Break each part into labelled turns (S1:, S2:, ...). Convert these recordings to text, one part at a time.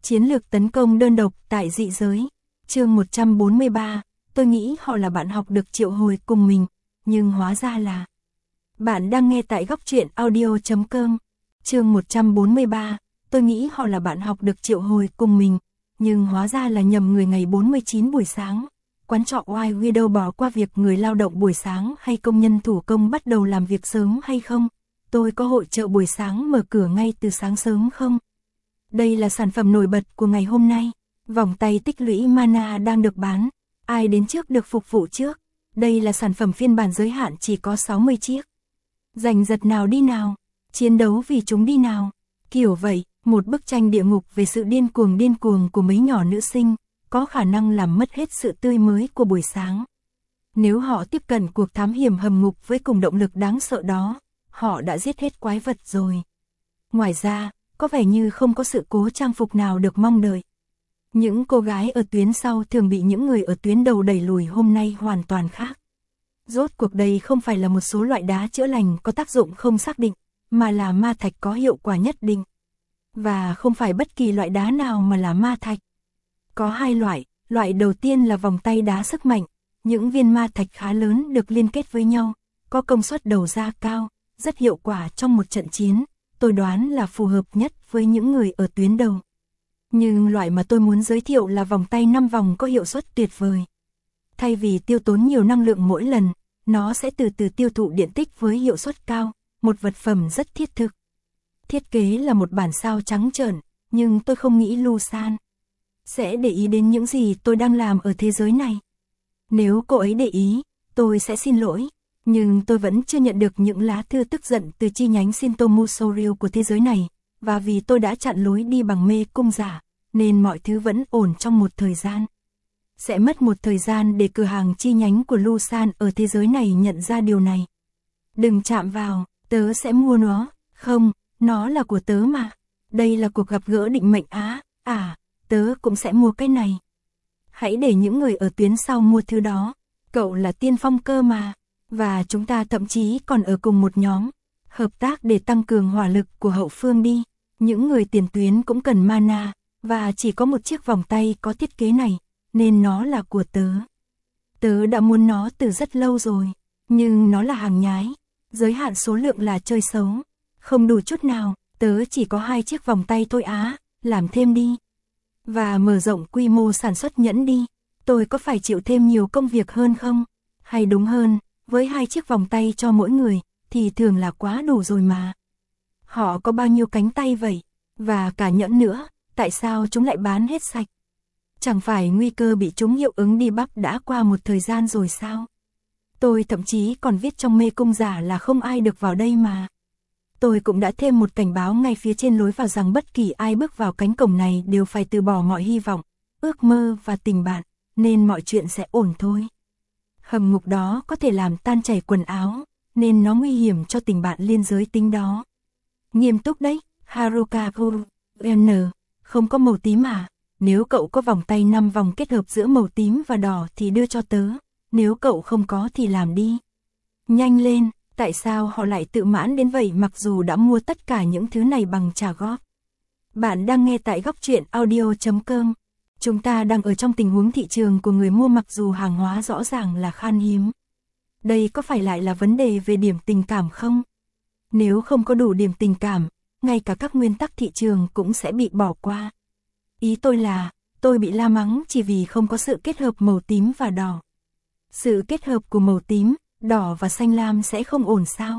S1: Chiến lược tấn công đơn độc tại dị giới. Chương 143, tôi nghĩ họ là bạn học được triệu hồi cùng mình, nhưng hóa ra là... Bạn đang nghe tại góc truyện audio.com. Chương 143, tôi nghĩ họ là bạn học được triệu hồi cùng mình, nhưng hóa ra là nhầm người. Ngày 49 buổi sáng, quán trọ White Widow bỏ qua việc người lao động buổi sáng hay công nhân thủ công bắt đầu làm việc sớm hay không? Tôi có hội chợ buổi sáng mở cửa ngay từ sáng sớm không? Đây là sản phẩm nổi bật của ngày hôm nay. Vòng tay tích lũy mana đang được bán. Ai đến trước được phục vụ trước. Đây là sản phẩm phiên bản giới hạn chỉ có 60 chiếc. Giành giật nào đi nào. Chiến đấu vì chúng đi nào. Kiểu vậy, một bức tranh địa ngục về sự điên cuồng của mấy nhỏ nữ sinh, có khả năng làm mất hết sự tươi mới của buổi sáng. Nếu họ tiếp cận cuộc thám hiểm hầm ngục với cùng động lực đáng sợ đó, họ đã giết hết quái vật rồi. Ngoài ra, có vẻ như không có sự cố trang phục nào được mong đợi. Những cô gái ở tuyến sau thường bị những người ở tuyến đầu đẩy lùi. Hôm nay hoàn toàn khác. Rốt cuộc đây không phải là một số loại đá chữa lành có tác dụng không xác định, mà là ma thạch có hiệu quả nhất định. Và không phải bất kỳ loại đá nào mà là ma thạch. Có hai loại, loại đầu tiên là vòng tay đá sức mạnh, những viên ma thạch khá lớn được liên kết với nhau, có công suất đầu ra cao, rất hiệu quả trong một trận chiến, tôi đoán là phù hợp nhất với những người ở tuyến đầu. Nhưng loại mà tôi muốn giới thiệu là vòng tay 5 vòng có hiệu suất tuyệt vời. Thay vì tiêu tốn nhiều năng lượng mỗi lần, nó sẽ từ từ tiêu thụ điện tích với hiệu suất cao, một vật phẩm rất thiết thực. Thiết kế là một bản sao trắng trợn, nhưng tôi không nghĩ Lusan sẽ để ý đến những gì tôi đang làm ở thế giới này. Nếu cô ấy để ý, tôi sẽ xin lỗi, nhưng tôi vẫn chưa nhận được những lá thư tức giận từ chi nhánh Shinto Musoryu của thế giới này, và vì tôi đã chặn lối đi bằng mê cung giả, nên mọi thứ vẫn ổn trong một thời gian. Sẽ mất một thời gian để cửa hàng chi nhánh của Lusan ở thế giới này nhận ra điều này. Đừng chạm vào, tớ sẽ mua nó. Không, nó là của tớ mà. Đây là cuộc gặp gỡ định mệnh á. Tớ cũng sẽ mua cái này. Hãy để những người ở tuyến sau mua thứ đó. Cậu là tiên phong cơ mà. Và chúng ta thậm chí còn ở cùng một nhóm. Hợp tác để tăng cường hỏa lực của hậu phương đi. Những người tiền tuyến cũng cần mana. Và chỉ có một chiếc vòng tay có thiết kế này, nên nó là của tớ. Tớ đã muốn nó từ rất lâu rồi. Nhưng nó là hàng nhái. Giới hạn số lượng là chơi xấu. Không đủ chút nào. Tớ chỉ có 2 chiếc vòng tay thôi á. Làm thêm đi. Và mở rộng quy mô sản xuất nhẫn đi. Tôi có phải chịu thêm nhiều công việc hơn không? Hay đúng hơn, với 2 chiếc vòng tay cho mỗi người, thì thường là quá đủ rồi mà. Họ có bao nhiêu cánh tay vậy? Và cả nhẫn nữa, tại sao chúng lại bán hết sạch? Chẳng phải nguy cơ bị chúng hiệu ứng đi bắp đã qua một thời gian rồi sao? Tôi thậm chí còn viết trong mê cung giả là không ai được vào đây mà. Tôi cũng đã thêm một cảnh báo ngay phía trên lối vào rằng bất kỳ ai bước vào cánh cổng này đều phải từ bỏ mọi hy vọng, ước mơ và tình bạn, nên mọi chuyện sẽ ổn thôi. Hầm ngục đó có thể làm tan chảy quần áo, nên nó nguy hiểm cho tình bạn liên giới tính đó. Nghiêm túc đấy, Haruka N, không có màu tím à? Nếu cậu có vòng tay 5 vòng kết hợp giữa màu tím và đỏ thì đưa cho tớ, nếu cậu không có thì làm đi. Nhanh lên, tại sao họ lại tự mãn đến vậy mặc dù đã mua tất cả những thứ này bằng trả góp? Bạn đang nghe tại góc truyện audio.com. Chúng ta đang ở trong tình huống thị trường của người mua mặc dù hàng hóa rõ ràng là khan hiếm. Đây có phải lại là vấn đề về điểm tình cảm không? Nếu không có đủ điểm tình cảm, ngay cả các nguyên tắc thị trường cũng sẽ bị bỏ qua. Ý tôi là, tôi bị la mắng chỉ vì không có sự kết hợp màu tím và đỏ. Sự kết hợp của màu tím, đỏ và xanh lam sẽ không ổn sao?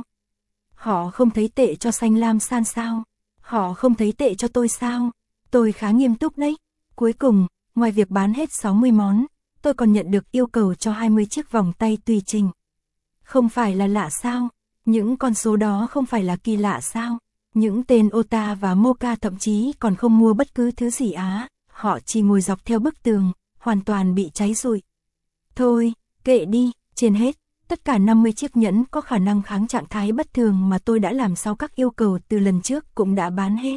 S1: Họ không thấy tệ cho xanh lam san sao? Họ không thấy tệ cho tôi sao? Tôi khá nghiêm túc đấy. Cuối cùng, ngoài việc bán hết 60 món, tôi còn nhận được yêu cầu cho 20 chiếc vòng tay tùy chỉnh. Không phải là lạ sao? Những con số đó không phải là kỳ lạ sao? Những tên Ota và Moka thậm chí còn không mua bất cứ thứ gì á. Họ chỉ ngồi dọc theo bức tường, hoàn toàn bị cháy rụi. Thôi, kệ đi, trên hết, tất cả 50 chiếc nhẫn có khả năng kháng trạng thái bất thường mà tôi đã làm sau các yêu cầu từ lần trước cũng đã bán hết.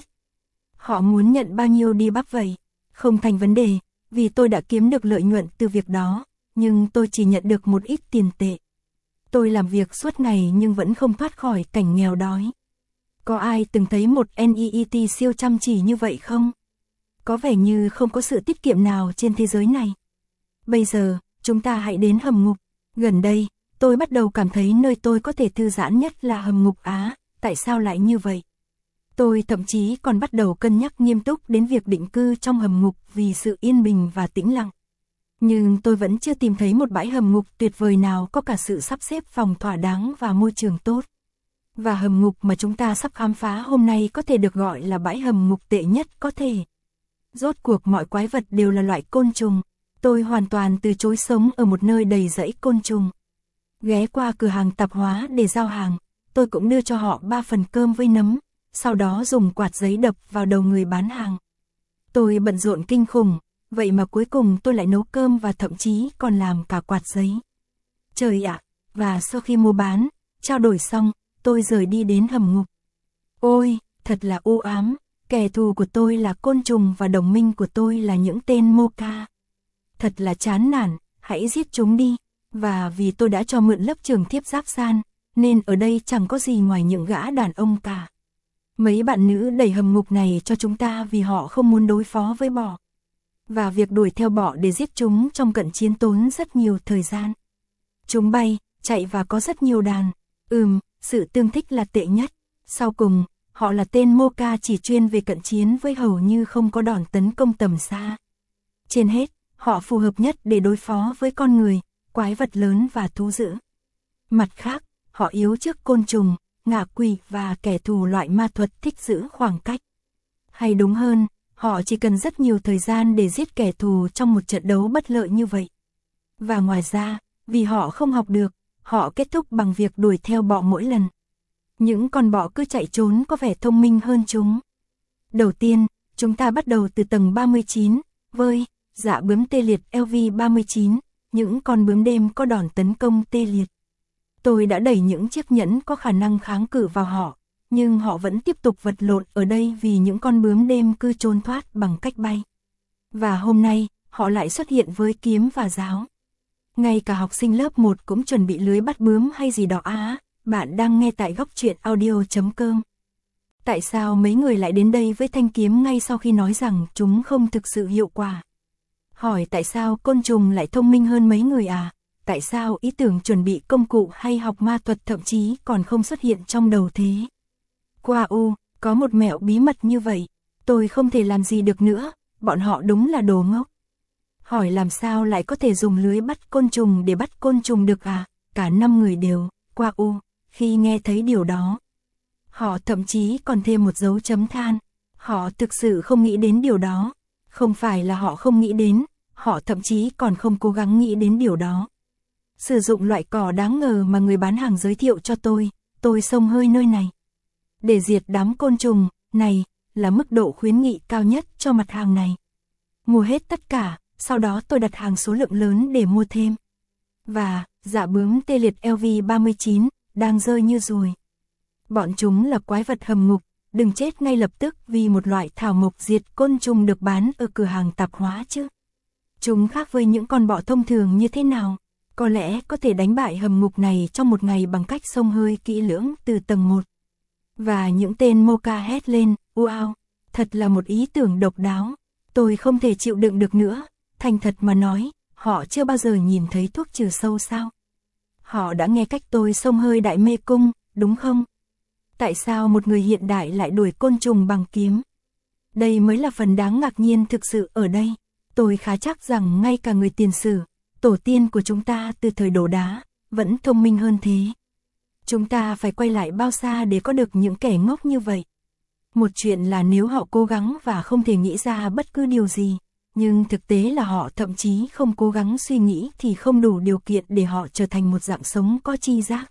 S1: Họ muốn nhận bao nhiêu đi bắp vậy? Không thành vấn đề, vì tôi đã kiếm được lợi nhuận từ việc đó, nhưng tôi chỉ nhận được một ít tiền tệ. Tôi làm việc suốt ngày nhưng vẫn không thoát khỏi cảnh nghèo đói. Có ai từng thấy một NEET siêu chăm chỉ như vậy không? có vẻ như không có sự tiết kiệm nào trên thế giới này. Bây giờ, chúng ta hãy đến hầm ngục. Gần đây, tôi bắt đầu cảm thấy nơi tôi có thể thư giãn nhất là hầm ngục Á. Tại sao lại như vậy? Tôi thậm chí còn bắt đầu cân nhắc nghiêm túc đến việc định cư trong hầm ngục vì sự yên bình và tĩnh lặng. Nhưng tôi vẫn chưa tìm thấy một bãi hầm ngục tuyệt vời nào có cả sự sắp xếp phòng thỏa đáng và môi trường tốt. Và hầm ngục mà chúng ta sắp khám phá hôm nay có thể được gọi là bãi hầm ngục tệ nhất có thể. Rốt cuộc mọi quái vật đều là loại côn trùng. Tôi hoàn toàn từ chối sống ở một nơi đầy rẫy côn trùng. Ghé qua cửa hàng tạp hóa để giao hàng, tôi cũng đưa cho họ 3 phần cơm với nấm, sau đó dùng quạt giấy đập vào đầu người bán hàng. Tôi bận rộn kinh khủng, vậy mà cuối cùng tôi lại nấu cơm và thậm chí còn làm cả quạt giấy. Trời ạ, và sau khi mua bán, trao đổi xong, tôi rời đi đến hầm ngục. Ôi, thật là u ám, kẻ thù của tôi là côn trùng và đồng minh của tôi là những tên Mocha. Thật là chán nản, hãy giết chúng đi. Và vì tôi đã cho mượn lớp trường thiếp giáp san, nên ở đây chẳng có gì ngoài những gã đàn ông cả. Mấy bạn nữ đẩy hầm ngục này cho chúng ta vì họ không muốn đối phó với bọ. Và việc đuổi theo bọ để giết chúng trong cận chiến tốn rất nhiều thời gian. Chúng bay, chạy và có rất nhiều đàn. Sự tương thích là tệ nhất. Sau cùng, họ là tên Mocha chỉ chuyên về cận chiến với hầu như không có đòn tấn công tầm xa. Trên hết, họ phù hợp nhất để đối phó với con người, quái vật lớn và thú dữ. Mặt khác, họ yếu trước côn trùng, ngạ quỷ và kẻ thù loại ma thuật thích giữ khoảng cách. Hay đúng hơn, họ chỉ cần rất nhiều thời gian để giết kẻ thù trong một trận đấu bất lợi như vậy. Và ngoài ra, vì họ không học được, họ kết thúc bằng việc đuổi theo bọ mỗi lần. Những con bọ cứ chạy trốn có vẻ thông minh hơn chúng. Đầu tiên, chúng ta bắt đầu từ tầng 39, với dạ bướm tê liệt LV39, những con bướm đêm có đòn tấn công tê liệt. Tôi đã đẩy những chiếc nhẫn có khả năng kháng cự vào họ, nhưng họ vẫn tiếp tục vật lộn ở đây vì những con bướm đêm cứ trốn thoát bằng cách bay. Và hôm nay, họ lại xuất hiện với kiếm và giáo. Ngay cả học sinh lớp 1 cũng chuẩn bị lưới bắt bướm hay gì đó á. Bạn đang nghe tại góc truyện audio.com. Tại sao mấy người lại đến đây với thanh kiếm ngay sau khi nói rằng chúng không thực sự hiệu quả? Hỏi tại sao côn trùng lại thông minh hơn mấy người à? Tại sao ý tưởng chuẩn bị công cụ hay học ma thuật thậm chí còn không xuất hiện trong đầu thế? Có một mẹo bí mật như vậy. Tôi không thể làm gì được nữa, bọn họ đúng là đồ ngốc. Hỏi làm sao lại có thể dùng lưới bắt côn trùng để bắt côn trùng được à? Cả 5 người đều, khi nghe thấy điều đó. Họ thậm chí còn thêm một dấu chấm than. Họ thực sự không nghĩ đến điều đó. Không phải là họ không nghĩ đến, họ thậm chí còn không cố gắng nghĩ đến điều đó. Sử dụng loại cỏ đáng ngờ mà người bán hàng giới thiệu cho tôi xông hơi nơi này. Để diệt đám côn trùng, này, là mức độ khuyến nghị cao nhất cho mặt hàng này. Mua hết tất cả, sau đó tôi đặt hàng số lượng lớn để mua thêm. Và, dạ bướm tê liệt LV39, đang rơi như ruồi. Bọn chúng là quái vật hầm ngục, đừng chết ngay lập tức vì một loại thảo mộc diệt côn trùng được bán ở cửa hàng tạp hóa chứ. Chúng khác với những con bọ thông thường như thế nào? Có lẽ có thể đánh bại hầm ngục này trong một ngày bằng cách xông hơi kỹ lưỡng từ tầng 1. Và những tên Mocha hét lên, wow, thật là một ý tưởng độc đáo. Tôi không thể chịu đựng được nữa, thành thật mà nói, họ chưa bao giờ nhìn thấy thuốc trừ sâu sao? Họ đã nghe cách tôi xông hơi đại mê cung, đúng không? Tại sao một người hiện đại lại đuổi côn trùng bằng kiếm? Đây mới là phần đáng ngạc nhiên thực sự ở đây. Tôi khá chắc rằng ngay cả người tiền sử, tổ tiên của chúng ta từ thời đồ đá, vẫn thông minh hơn thế. Chúng ta phải quay lại bao xa để có được những kẻ ngốc như vậy? Một chuyện là nếu họ cố gắng và không thể nghĩ ra bất cứ điều gì, nhưng thực tế là họ thậm chí không cố gắng suy nghĩ thì không đủ điều kiện để họ trở thành một dạng sống có tri giác.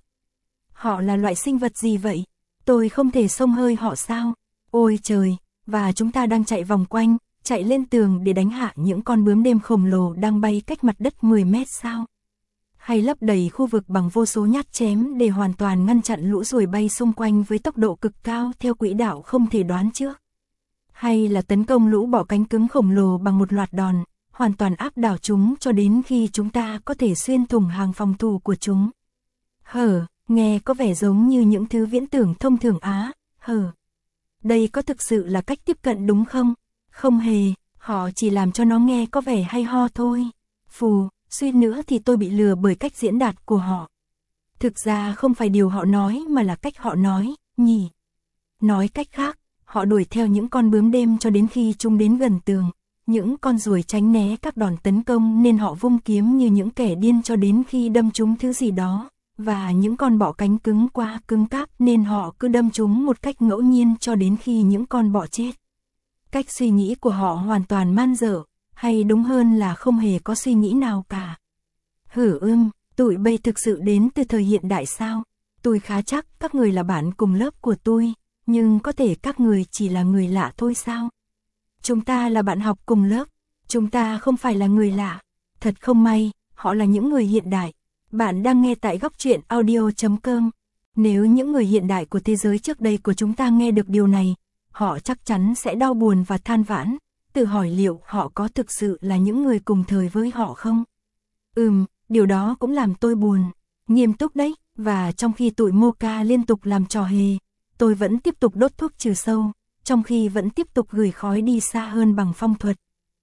S1: Họ là loại sinh vật gì vậy? Tôi không thể xông hơi họ sao? Ôi trời, và chúng ta đang chạy vòng quanh, chạy lên tường để đánh hạ những con bướm đêm khổng lồ đang bay cách mặt đất 10 mét sao? Hay lấp đầy khu vực bằng vô số nhát chém để hoàn toàn ngăn chặn lũ ruồi bay xung quanh với tốc độ cực cao theo quỹ đạo không thể đoán trước? Hay là tấn công lũ bọ cánh cứng khổng lồ bằng một loạt đòn, hoàn toàn áp đảo chúng cho đến khi chúng ta có thể xuyên thủng hàng phòng thủ của chúng? Nghe có vẻ giống như những thứ viễn tưởng thông thường á, Đây có thực sự là cách tiếp cận đúng không? Không hề, Họ chỉ làm cho nó nghe có vẻ hay ho thôi. Phù, suýt nữa thì tôi bị lừa bởi cách diễn đạt của họ. Thực ra không phải điều họ nói mà là cách họ nói, nhỉ. Nói cách khác, họ đuổi theo những con bướm đêm cho đến khi chúng đến gần tường. Những con ruồi tránh né các đòn tấn công nên họ vung kiếm như những kẻ điên cho đến khi đâm trúng thứ gì đó. Và những con bọ cánh cứng quá cứng cáp nên họ cứ đâm chúng một cách ngẫu nhiên cho đến khi những con bọ chết. Cách suy nghĩ của họ hoàn toàn man dợ, hay đúng hơn là không hề có suy nghĩ nào cả. Tụi bay thực sự đến từ thời hiện đại sao? Tôi khá chắc các người là bạn cùng lớp của tôi, nhưng có thể các người chỉ là người lạ thôi sao? Chúng ta là bạn học cùng lớp, chúng ta không phải là người lạ. Thật không may, họ là những người hiện đại. Bạn đang nghe tại góc truyện audio.com. Nếu những người hiện đại của thế giới trước đây của chúng ta nghe được điều này, họ chắc chắn sẽ đau buồn và than vãn, tự hỏi liệu họ có thực sự là những người cùng thời với họ không? Điều đó cũng làm tôi buồn. Nghiêm túc đấy, và trong khi tụi Mocha liên tục làm trò hề, tôi vẫn tiếp tục đốt thuốc trừ sâu, trong khi vẫn tiếp tục gửi khói đi xa hơn bằng phong thuật.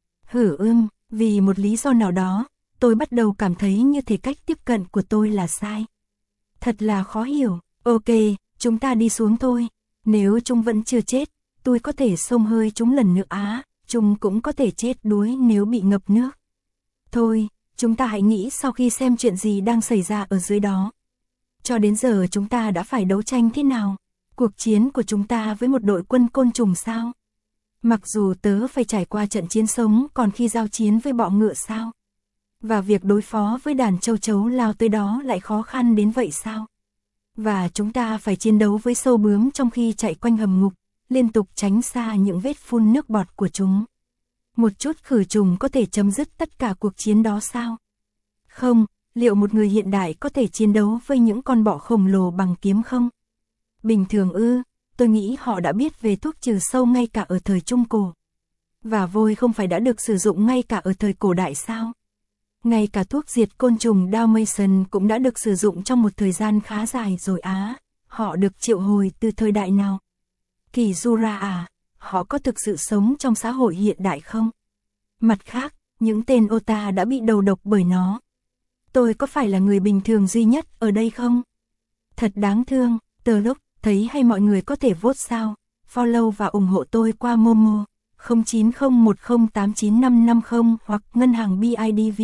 S1: Vì một lý do nào đó, tôi bắt đầu cảm thấy như thể cách tiếp cận của tôi là sai. Thật là khó hiểu. Ok, chúng ta đi xuống thôi. Nếu chúng vẫn chưa chết, tôi có thể xông hơi chúng lần nữa chúng cũng có thể chết đuối nếu bị ngập nước. Thôi, chúng ta hãy nghĩ sau khi xem chuyện gì đang xảy ra ở dưới đó. Cho đến giờ chúng ta đã phải đấu tranh thế nào? Cuộc chiến của chúng ta với một đội quân côn trùng sao? Mặc dù tớ phải trải qua trận chiến sống còn khi giao chiến với bọ ngựa sao? Và việc đối phó với đàn châu chấu lao tới đó lại khó khăn đến vậy sao? Và chúng ta phải chiến đấu với sâu bướm trong khi chạy quanh hầm ngục, liên tục tránh xa những vết phun nước bọt của chúng. Một chút khử trùng có thể chấm dứt tất cả cuộc chiến đó sao? Không, liệu một người hiện đại có thể chiến đấu với những con bọ khổng lồ bằng kiếm không? Bình thường tôi nghĩ họ đã biết về thuốc trừ sâu ngay cả ở thời Trung Cổ. Và vôi không phải đã được sử dụng ngay cả ở thời cổ đại sao? Ngay cả thuốc diệt côn trùng Dalmatian cũng đã được sử dụng trong một thời gian khá dài rồi Họ được triệu hồi từ thời đại nào? Kỳ Jura họ có thực sự sống trong xã hội hiện đại không? Mặt khác, những tên Ota đã bị đầu độc bởi nó. Tôi có phải là người bình thường duy nhất ở đây không? Thật đáng thương, tờ lúc thấy hay mọi người có thể vote sao, follow và ủng hộ tôi qua Momo 0901089550 hoặc ngân hàng BIDV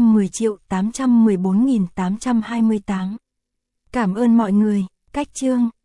S1: 6.910.814.828. Cảm ơn mọi người. Cách chương